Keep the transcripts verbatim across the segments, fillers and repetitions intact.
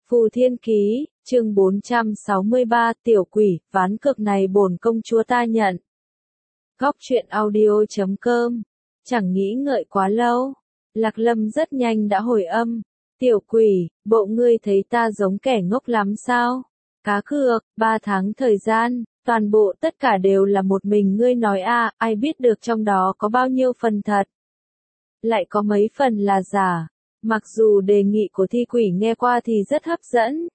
Phù Thiên Ký, chương bốn trăm sáu mươi ba, tiểu quỷ, ván cược này bổn công chúa ta nhận. Góc truyện audio chấm com, chẳng nghĩ ngợi quá lâu. Lạc Lâm rất nhanh đã hồi âm. Tiểu quỷ, bộ ngươi thấy ta giống kẻ ngốc lắm sao? Cá cược, ba tháng thời gian, toàn bộ tất cả đều là một mình ngươi nói a, ai biết được trong đó có bao nhiêu phần thật. Lại có mấy phần là giả. Mặc dù đề nghị của thi quỷ nghe qua thì rất hấp dẫn.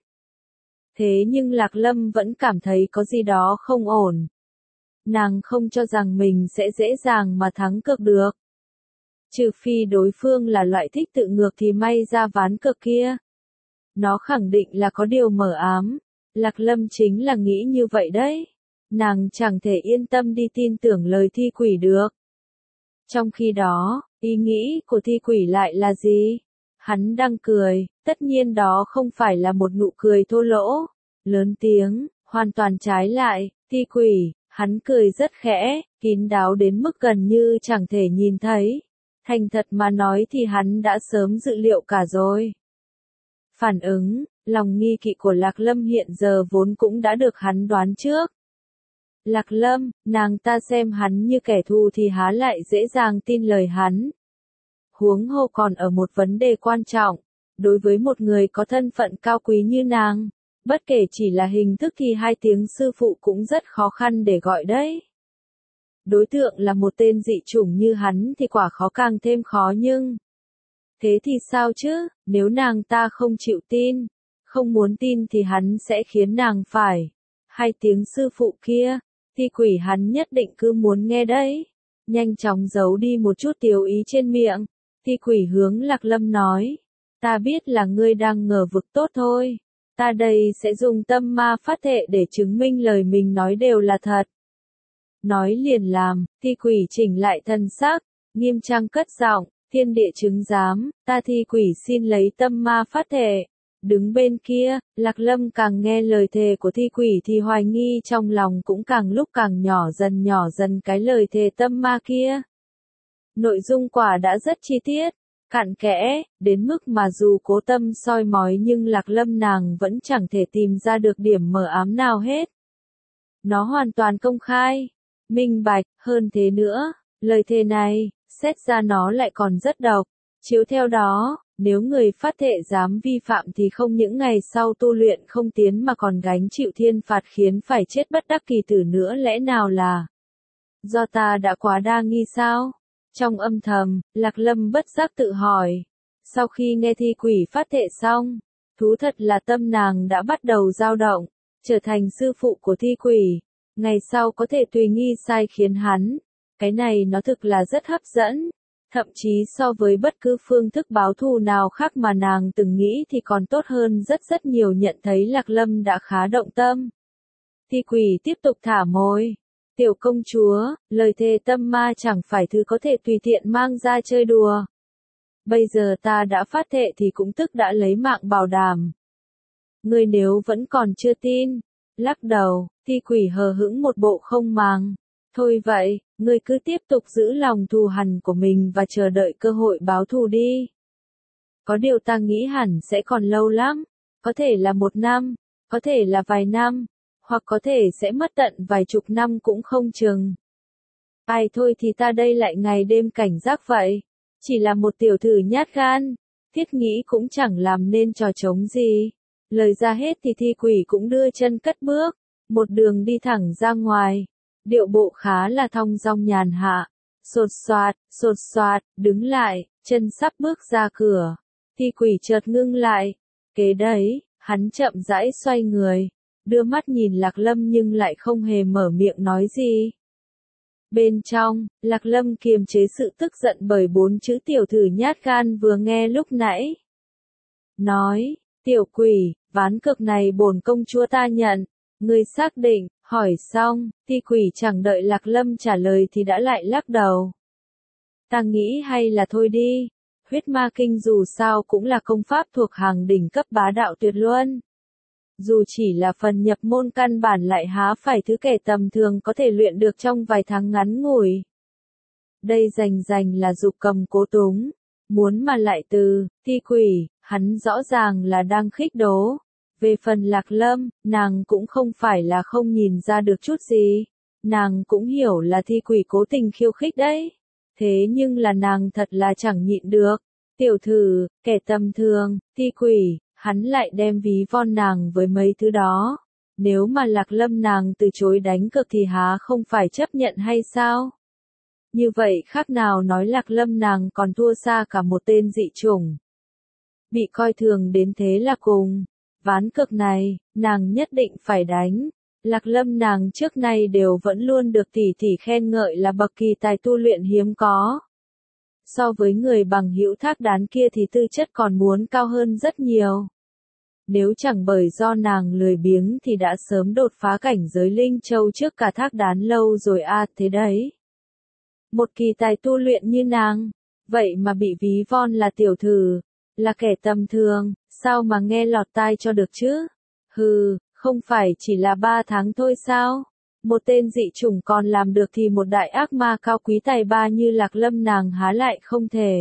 Thế nhưng Lạc Lâm vẫn cảm thấy có gì đó không ổn. Nàng không cho rằng mình sẽ dễ dàng mà thắng cược được. Trừ phi đối phương là loại thích tự ngược thì may ra ván cược kia. Nó khẳng định là có điều mờ ám. Lạc Lâm chính là nghĩ như vậy đấy. Nàng chẳng thể yên tâm đi tin tưởng lời thi quỷ được. Trong khi đó, ý nghĩ của thi quỷ lại là gì? Hắn đang cười, tất nhiên đó không phải là một nụ cười thô lỗ, lớn tiếng, hoàn toàn trái lại, thi quỷ, hắn cười rất khẽ, kín đáo đến mức gần như chẳng thể nhìn thấy. Thành thật mà nói thì hắn đã sớm dự liệu cả rồi. Phản ứng, lòng nghi kỵ của Lạc Lâm hiện giờ vốn cũng đã được hắn đoán trước. Lạc Lâm, nàng ta xem hắn như kẻ thù thì há lại dễ dàng tin lời hắn. Huống hồ còn ở một vấn đề quan trọng, đối với một người có thân phận cao quý như nàng, bất kể chỉ là hình thức thì hai tiếng sư phụ cũng rất khó khăn để gọi đấy. Đối tượng là một tên dị chủng như hắn thì quả khó càng thêm khó nhưng... Thế thì sao chứ, nếu nàng ta không chịu tin, không muốn tin thì hắn sẽ khiến nàng phải. Hai tiếng sư phụ kia, thì quỷ hắn nhất định cứ muốn nghe đấy. Nhanh chóng giấu đi một chút tiếu ý trên miệng. Thi quỷ hướng Lạc Lâm nói, ta biết là ngươi đang ngờ vực tốt thôi, ta đây sẽ dùng tâm ma phát thệ để chứng minh lời mình nói đều là thật. Nói liền làm, thi quỷ chỉnh lại thân xác, nghiêm trang cất giọng, thiên địa chứng giám, ta thi quỷ xin lấy tâm ma phát thệ. Đứng bên kia, Lạc Lâm càng nghe lời thề của thi quỷ thì hoài nghi trong lòng cũng càng lúc càng nhỏ dần nhỏ dần cái lời thề tâm ma kia. Nội dung quả đã rất chi tiết, cặn kẽ, đến mức mà dù cố tâm soi mói nhưng Lạc Lâm nàng vẫn chẳng thể tìm ra được điểm mờ ám nào hết. Nó hoàn toàn công khai, minh bạch, hơn thế nữa, lời thề này, xét ra nó lại còn rất độc. Chiếu theo đó, nếu người phát thệ dám vi phạm thì không những ngày sau tu luyện không tiến mà còn gánh chịu thiên phạt khiến phải chết bất đắc kỳ tử nữa, lẽ nào là do ta đã quá đa nghi sao? Trong âm thầm, Lạc Lâm bất giác tự hỏi. Sau khi nghe thi quỷ phát thệ xong, thú thật là tâm nàng đã bắt đầu dao động, trở thành sư phụ của thi quỷ. Ngày sau có thể tùy nghi sai khiến hắn. Cái này nó thực là rất hấp dẫn. Thậm chí so với bất cứ phương thức báo thù nào khác mà nàng từng nghĩ thì còn tốt hơn rất rất nhiều. Nhận thấy Lạc Lâm đã khá động tâm. Thi quỷ tiếp tục thả môi. Tiểu công chúa, lời thề tâm ma chẳng phải thứ có thể tùy tiện mang ra chơi đùa. Bây giờ ta đã phát thệ thì cũng tức đã lấy mạng bảo đảm. Ngươi nếu vẫn còn chưa tin, lắc đầu, thi quỷ hờ hững một bộ không màng. Thôi vậy, ngươi cứ tiếp tục giữ lòng thù hằn của mình và chờ đợi cơ hội báo thù đi. Có điều ta nghĩ hẳn sẽ còn lâu lắm, có thể là một năm, có thể là vài năm. Hoặc có thể sẽ mất tận vài chục năm cũng không chừng. Ai thôi thì ta đây lại ngày đêm cảnh giác vậy. Chỉ là một tiểu thử nhát gan. Thiết nghĩ cũng chẳng làm nên trò trống gì. Lời ra hết thì thi quỷ cũng đưa chân cất bước. Một đường đi thẳng ra ngoài. Điệu bộ khá là thong dong nhàn hạ. Sột soạt, sột soạt, đứng lại, chân sắp bước ra cửa. Thi quỷ chợt ngưng lại. Kế đấy, hắn chậm rãi xoay người. Đưa mắt nhìn Lạc Lâm nhưng lại không hề mở miệng nói gì. Bên trong, Lạc Lâm kiềm chế sự tức giận bởi bốn chữ tiểu thử nhát gan vừa nghe lúc nãy. Nói, tiểu quỷ, ván cược này bổn công chúa ta nhận. Ngươi xác định, hỏi xong, thi quỷ chẳng đợi Lạc Lâm trả lời thì đã lại lắc đầu. Ta nghĩ hay là thôi đi. Huyết ma kinh dù sao cũng là công pháp thuộc hàng đỉnh cấp bá đạo tuyệt luân. Dù chỉ là phần nhập môn căn bản lại há phải thứ kẻ tầm thường có thể luyện được trong vài tháng ngắn ngủi. Đây rành rành là dục cầm cố túng, muốn mà lại từ, thi quỷ, hắn rõ ràng là đang khích đố. Về phần Lạc Lâm, nàng cũng không phải là không nhìn ra được chút gì. Nàng cũng hiểu là thi quỷ cố tình khiêu khích đấy. Thế nhưng là nàng thật là chẳng nhịn được. Tiểu thử, kẻ tầm thường, thi quỷ, hắn lại đem ví von nàng với mấy thứ đó. Nếu mà Lạc Lâm nàng từ chối đánh cược thì há không phải chấp nhận hay sao? Như vậy khác nào nói Lạc Lâm nàng còn thua xa cả một tên dị chủng. Bị coi thường đến thế là cùng. Ván cược này, nàng nhất định phải đánh. Lạc Lâm nàng trước nay đều vẫn luôn được tỷ tỷ khen ngợi là bậc kỳ tài tu luyện hiếm có. So với người bằng hữu Thác Đán kia thì tư chất còn muốn cao hơn rất nhiều. Nếu chẳng bởi do nàng lười biếng thì đã sớm đột phá cảnh giới Linh Châu trước cả Thác Đán lâu rồi à, thế đấy. Một kỳ tài tu luyện như nàng, vậy mà bị ví von là tiểu thử, là kẻ tầm thường, sao mà nghe lọt tai cho được chứ? Hừ, không phải chỉ là ba tháng thôi sao? Một tên dị chủng còn làm được thì một đại ác ma cao quý tài ba như Lạc Lâm nàng há lại không thể.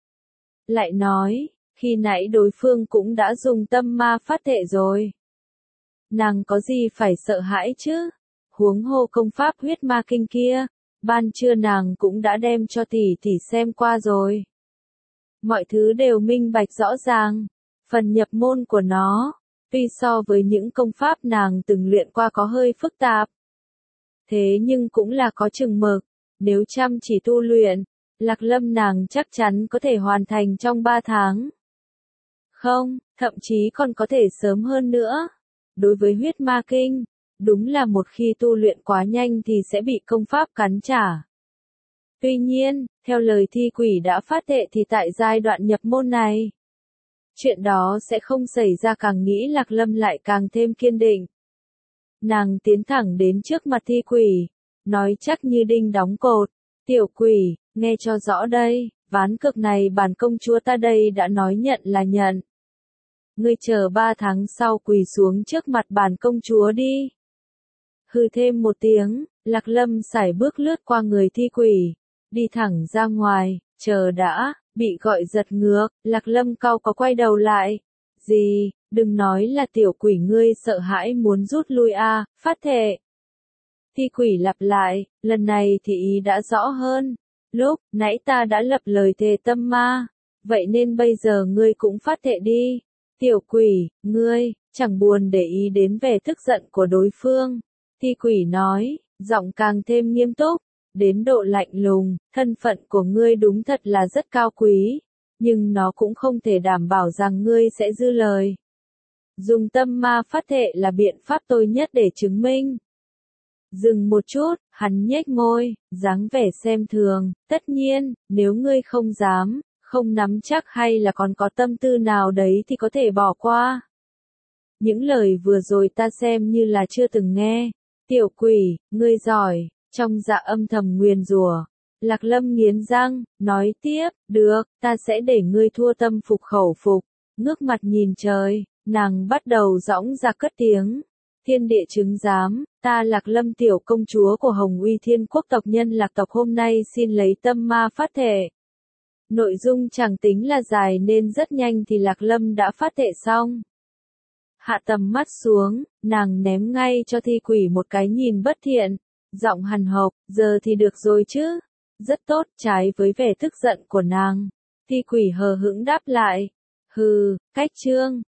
Lại nói, khi nãy đối phương cũng đã dùng tâm ma phát thệ rồi. Nàng có gì phải sợ hãi chứ? Huống hồ công pháp huyết ma kinh kia, ban trưa nàng cũng đã đem cho tỷ tỷ xem qua rồi. Mọi thứ đều minh bạch rõ ràng. Phần nhập môn của nó, tuy so với những công pháp nàng từng luyện qua có hơi phức tạp. Thế nhưng cũng là có chừng mực, nếu chăm chỉ tu luyện, Lạc Lâm nàng chắc chắn có thể hoàn thành trong ba tháng. Không, thậm chí còn có thể sớm hơn nữa. Đối với huyết ma kinh, đúng là một khi tu luyện quá nhanh thì sẽ bị công pháp cắn trả. Tuy nhiên, theo lời thi quỷ đã phát thệ thì tại giai đoạn nhập môn này, chuyện đó sẽ không xảy ra, càng nghĩ Lạc Lâm lại càng thêm kiên định. Nàng tiến thẳng đến trước mặt thi quỷ, nói chắc như đinh đóng cột, tiểu quỷ, nghe cho rõ đây, ván cược này bản công chúa ta đây đã nói nhận là nhận. Ngươi chờ ba tháng sau quỳ xuống trước mặt bản công chúa đi. Hừ thêm một tiếng, Lạc Lâm sải bước lướt qua người thi quỷ, đi thẳng ra ngoài, chờ đã, bị gọi giật ngược, Lạc Lâm cau có quay đầu lại. Gì, đừng nói là tiểu quỷ ngươi sợ hãi muốn rút lui a, phát thệ. Thi quỷ lặp lại, lần này thì ý đã rõ hơn. Lúc nãy ta đã lập lời thề tâm ma, vậy nên bây giờ ngươi cũng phát thệ đi. Tiểu quỷ, ngươi, chẳng buồn để ý đến vẻ tức giận của đối phương. Thi quỷ nói, giọng càng thêm nghiêm túc, đến độ lạnh lùng, thân phận của ngươi đúng thật là rất cao quý, nhưng nó cũng không thể đảm bảo rằng ngươi sẽ giữ lời. Dùng tâm ma phát thệ là biện pháp tối nhất để chứng minh. Dừng một chút, hắn nhếch môi, dáng vẻ xem thường, tất nhiên, nếu ngươi không dám, không nắm chắc hay là còn có tâm tư nào đấy thì có thể bỏ qua. Những lời vừa rồi ta xem như là chưa từng nghe. Tiểu quỷ, ngươi giỏi, trong dạ âm thầm nguyền rủa. Lạc Lâm nghiến răng, nói tiếp, được, ta sẽ để ngươi thua tâm phục khẩu phục. Ngước mặt nhìn trời, nàng bắt đầu dõng dạc cất tiếng. Thiên địa chứng giám, ta Lạc Lâm tiểu công chúa của Hồng Uy Thiên Quốc tộc nhân Lạc tộc hôm nay xin lấy tâm ma phát thệ. Nội dung chẳng tính là dài nên rất nhanh thì Lạc Lâm đã phát thệ xong. Hạ tầm mắt xuống, nàng ném ngay cho thi quỷ một cái nhìn bất thiện, giọng hằn học, giờ thì được rồi chứ. Rất tốt, trái với vẻ tức giận của nàng. Thi quỷ hờ hững đáp lại, hừ, cách chương,